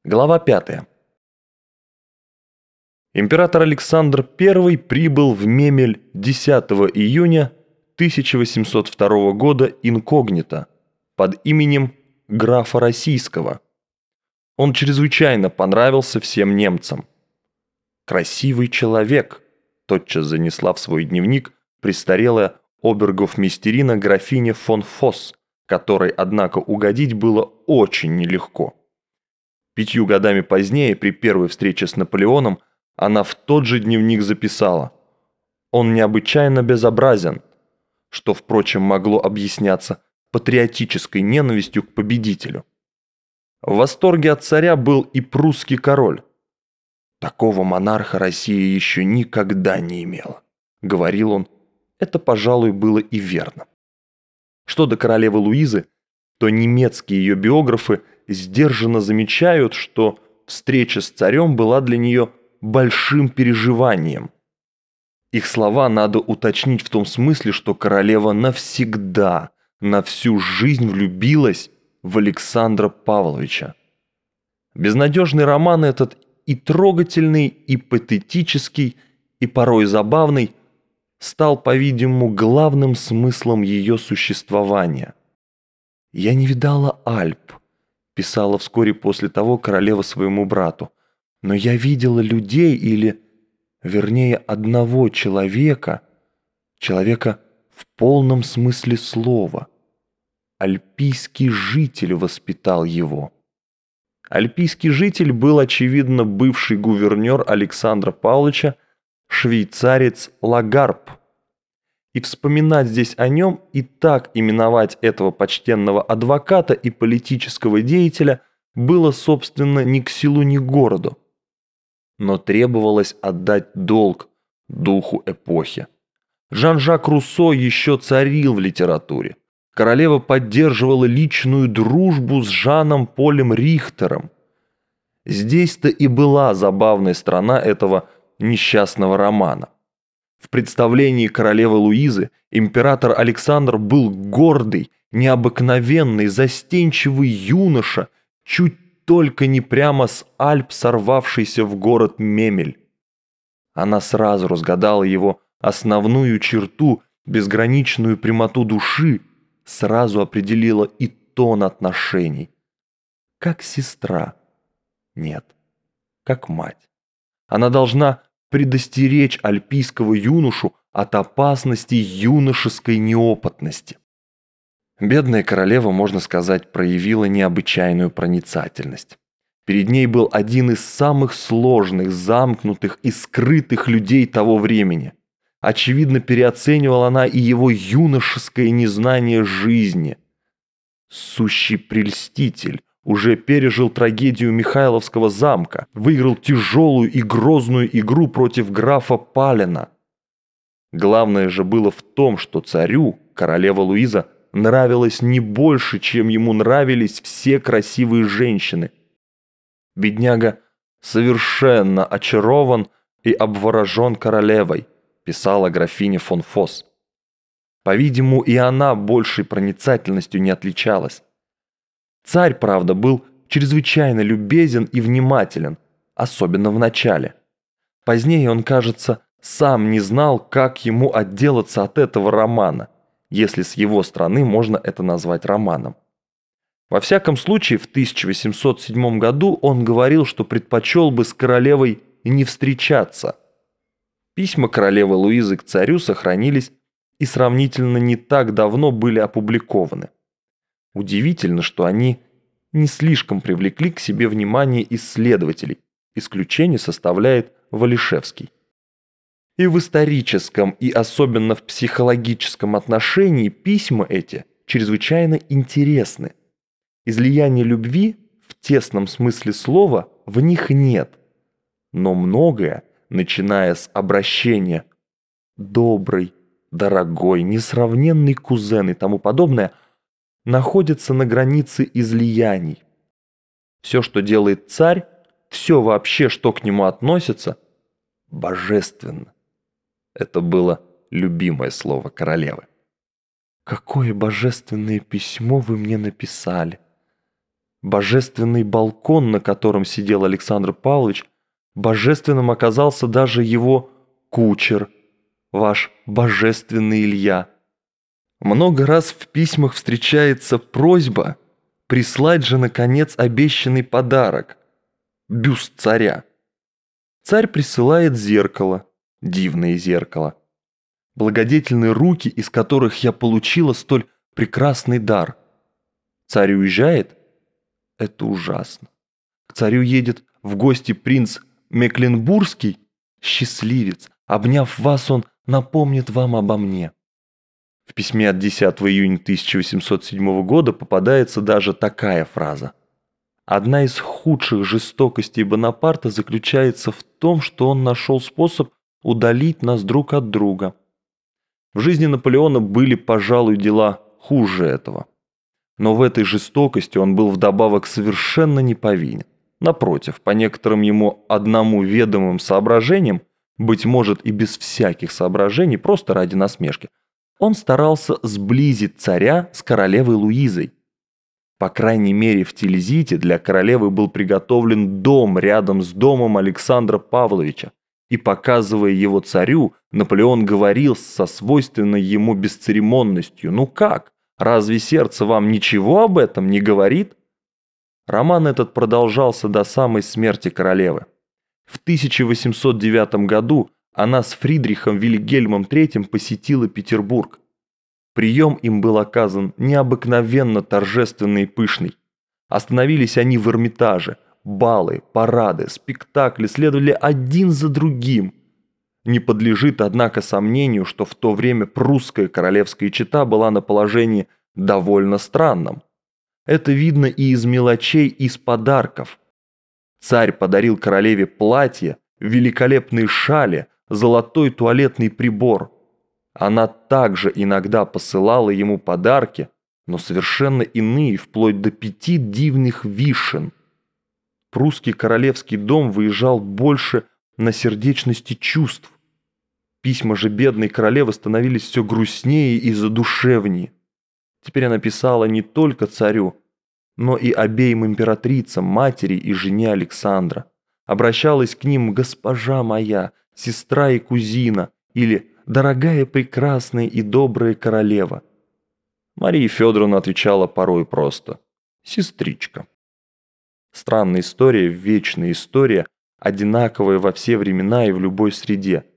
Глава 5. Император Александр I прибыл в Мемель 10 июня 1802 года инкогнито под именем графа Российского. Он чрезвычайно понравился всем немцам. «Красивый человек», тотчас занесла в свой дневник престарелая обергофмейстерина графиня фон Фосс, которой, однако, угодить было очень нелегко. 5 годами позднее, при первой встрече с Наполеоном, она в тот же дневник записала: «Он необычайно безобразен», что, впрочем, могло объясняться патриотической ненавистью к победителю. В восторге от царя был и прусский король. «Такого монарха Россия еще никогда не имела», — говорил он. Это, пожалуй, было и верно. Что до королевы Луизы, то немецкие ее биографы сдержанно замечают, что встреча с царем была для нее большим переживанием. Их слова надо уточнить в том смысле, что королева навсегда, на всю жизнь влюбилась в Александра Павловича. Безнадежный роман этот и трогательный, и патетический, и порой забавный стал, по-видимому, главным смыслом ее существования. «Я не видала Альп», – писала вскоре после того королева своему брату, «но я видела людей или, вернее, одного человека в полном смысле слова. Альпийский житель воспитал его». Альпийский житель был, очевидно, бывший гувернер Александра Павловича, швейцарец Лагарб. И вспоминать здесь о нем и так именовать этого почтенного адвоката и политического деятеля было, собственно, ни к селу, ни к городу. Но требовалось отдать долг духу эпохи. Жан-Жак Руссо еще царил в литературе. Королева поддерживала личную дружбу с Жаном Полем Рихтером. Здесь-то и была забавная сторона этого несчастного романа. В представлении королевы Луизы император Александр был гордый, необыкновенный, застенчивый юноша, чуть только не прямо с Альп сорвавшийся в город Мемель. Она сразу разгадала его основную черту, безграничную прямоту души, сразу определила и тон отношений. Как сестра? Нет, как мать. Она должна предостеречь альпийского юношу от опасности юношеской неопытности. Бедная королева, можно сказать, проявила необычайную проницательность. Перед ней был один из самых сложных, замкнутых и скрытых людей того времени. Очевидно, переоценивала она и его юношеское незнание жизни. Сущий прельститель уже пережил трагедию Михайловского замка, выиграл тяжелую и грозную игру против графа Палена. Главное же было в том, что царю королева Луиза нравилась не больше, чем ему нравились все красивые женщины. Бедняга совершенно очарован и обворожен королевой, писала графиня фон Фосс. По-видимому, и она большей проницательностью не отличалась. Царь, правда, был чрезвычайно любезен и внимателен, особенно в начале. Позднее он, кажется, сам не знал, как ему отделаться от этого романа, если с его стороны можно это назвать романом. Во всяком случае, в 1807 году он говорил, что предпочел бы с королевой не встречаться. Письма королевы Луизы к царю сохранились и сравнительно не так давно были опубликованы. Удивительно, что они не слишком привлекли к себе внимание исследователей. Исключение составляет Валишевский. И в историческом, и особенно в психологическом отношении письма эти чрезвычайно интересны. Излияния любви в тесном смысле слова в них нет, но многое, начиная с обращения «добрый», «дорогой», «несравненный кузен» и тому подобное, находится на границе излияний. Все, что делает царь, все вообще, что к нему относится, божественно. Это было любимое слово королевы. «Какое божественное письмо вы мне написали! Божественный балкон, на котором сидел Александр Павлович, божественным оказался даже его кучер, ваш божественный Илья. Много раз в письмах встречается просьба прислать же, наконец, обещанный подарок – бюст царя. Царь присылает зеркало, дивное зеркало. Благодетельные руки, из которых я получила столь прекрасный дар. Царь уезжает? Это ужасно. К царю едет в гости принц Мекленбургский, счастливец. Обняв вас, он напомнит вам обо мне. В письме от 10 июня 1807 года попадается даже такая фраза. Одна из худших жестокостей Бонапарта заключается в том, что он нашел способ удалить нас друг от друга. В жизни Наполеона были, пожалуй, дела хуже этого. Но в этой жестокости он был вдобавок совершенно не повинен. Напротив, по некоторым ему одному ведомым соображениям, быть может и без всяких соображений, просто ради насмешки, он старался сблизить царя с королевой Луизой. По крайней мере, в Тильзите для королевы был приготовлен дом рядом с домом Александра Павловича, и, показывая его царю, Наполеон говорил со свойственной ему бесцеремонностью: «Ну как? Разве сердце вам ничего об этом не говорит?» Роман этот продолжался до самой смерти королевы. В 1809 году она с Фридрихом Вильгельмом III посетила Петербург. Прием им был оказан необыкновенно торжественный и пышный. Остановились они в Эрмитаже. Балы, парады, спектакли следовали один за другим. Не подлежит, однако, сомнению, что в то время прусская королевская чета была на положении довольно странном. Это видно и из мелочей, и из подарков. Царь подарил королеве платье, великолепные шали, золотой туалетный прибор. Она также иногда посылала ему подарки, но совершенно иные, вплоть до 5 дивных вишен. Прусский королевский дом выезжал больше на сердечности чувств. Письма же бедной королевы становились все грустнее и задушевнее. Теперь она писала не только царю, но и обеим императрицам, матери и жене Александра. Обращалась к ним: «Госпожа моя, сестра и кузина» или «Дорогая, прекрасная и добрая королева». Мария Федоровна отвечала порой просто: «Сестричка». Странная история, вечная история, одинаковая во все времена и в любой среде.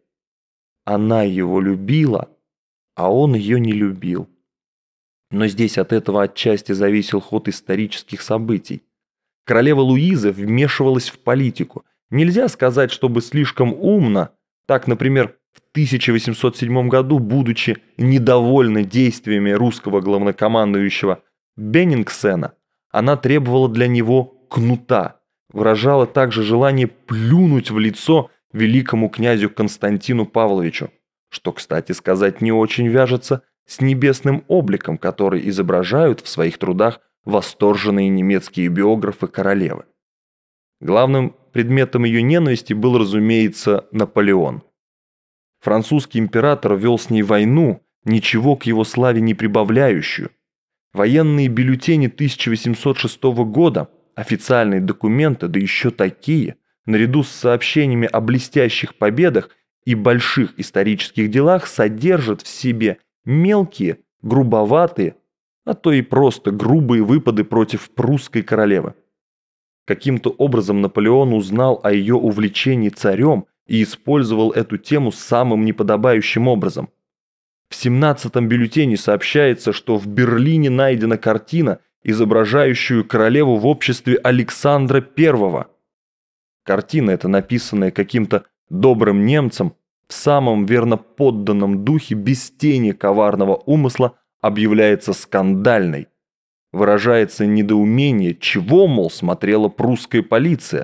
Она его любила, а он ее не любил. Но здесь от этого отчасти зависел ход исторических событий. Королева Луиза вмешивалась в политику. Нельзя сказать, чтобы слишком умно. Так, например, в 1807 году, будучи недовольна действиями русского главнокомандующего Беннингсена, она требовала для него кнута, выражала также желание плюнуть в лицо великому князю Константину Павловичу, что, кстати сказать, не очень вяжется с небесным обликом, который изображают в своих трудах восторженные немецкие биографы королевы. Главным предметом ее ненависти был, разумеется, Наполеон. Французский император вел с ней войну, ничего к его славе не прибавляющую. Военные бюллетени 1806 года, официальные документы, да еще такие, наряду с сообщениями о блестящих победах и больших исторических делах, содержат в себе мелкие, грубоватые, а то и просто грубые выпады против прусской королевы. Каким-то образом Наполеон узнал о ее увлечении царем и использовал эту тему самым неподобающим образом. В 17-м бюллетене сообщается, что в Берлине найдена картина, изображающую королеву в обществе Александра I. Картина эта, написанная каким-то добрым немцем, в самом верноподданном духе, без тени коварного умысла, объявляется скандальной. Выражается недоумение, чего, мол, смотрела прусская полиция.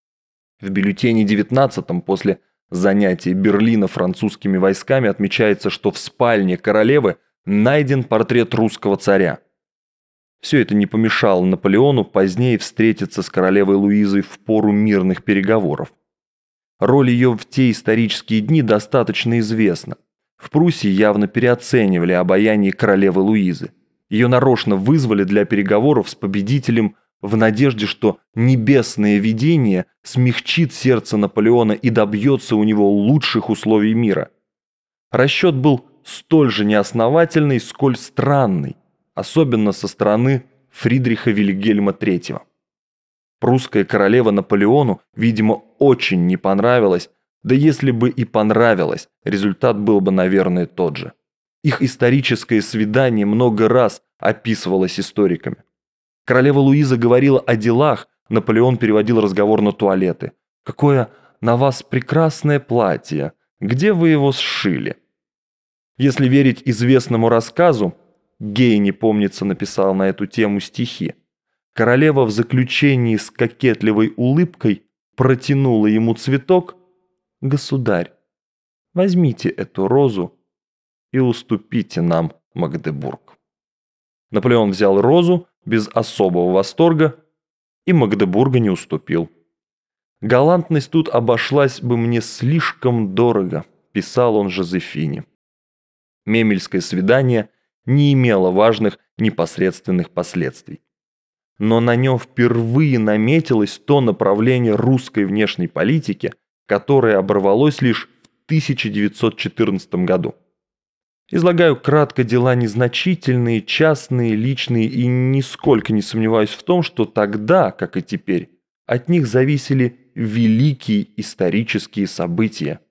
В бюллетене 19-м после занятия Берлина французскими войсками отмечается, что в спальне королевы найден портрет русского царя. Все это не помешало Наполеону позднее встретиться с королевой Луизой в пору мирных переговоров. Роль ее в те исторические дни достаточно известна. В Пруссии явно переоценивали обаяние королевы Луизы. Ее нарочно вызвали для переговоров с победителем в надежде, что небесное видение смягчит сердце Наполеона и добьется у него лучших условий мира. Расчет был столь же неосновательный, сколь странный, особенно со стороны Фридриха Вильгельма III. Прусская королева Наполеону, видимо, очень не понравилась, да если бы и понравилось, результат был бы, наверное, тот же. Их историческое свидание много раз описывалось историками. Королева Луиза говорила о делах, Наполеон переводил разговор на туалеты. «Какое на вас прекрасное платье! Где вы его сшили?» Если верить известному рассказу, Гейне, помнится, написал на эту тему стихи, королева в заключении с кокетливой улыбкой протянула ему цветок. «Государь, возьмите эту розу и уступите нам Магдебург». Наполеон взял розу без особого восторга и Магдебурга не уступил. «Галантность тут обошлась бы мне слишком дорого», писал он Жозефине. Мемельское свидание не имело важных непосредственных последствий. Но на нем впервые наметилось то направление русской внешней политики, которое оборвалось лишь в 1914 году. Излагаю кратко дела незначительные, частные, личные и нисколько не сомневаюсь в том, что тогда, как и теперь, от них зависели великие исторические события,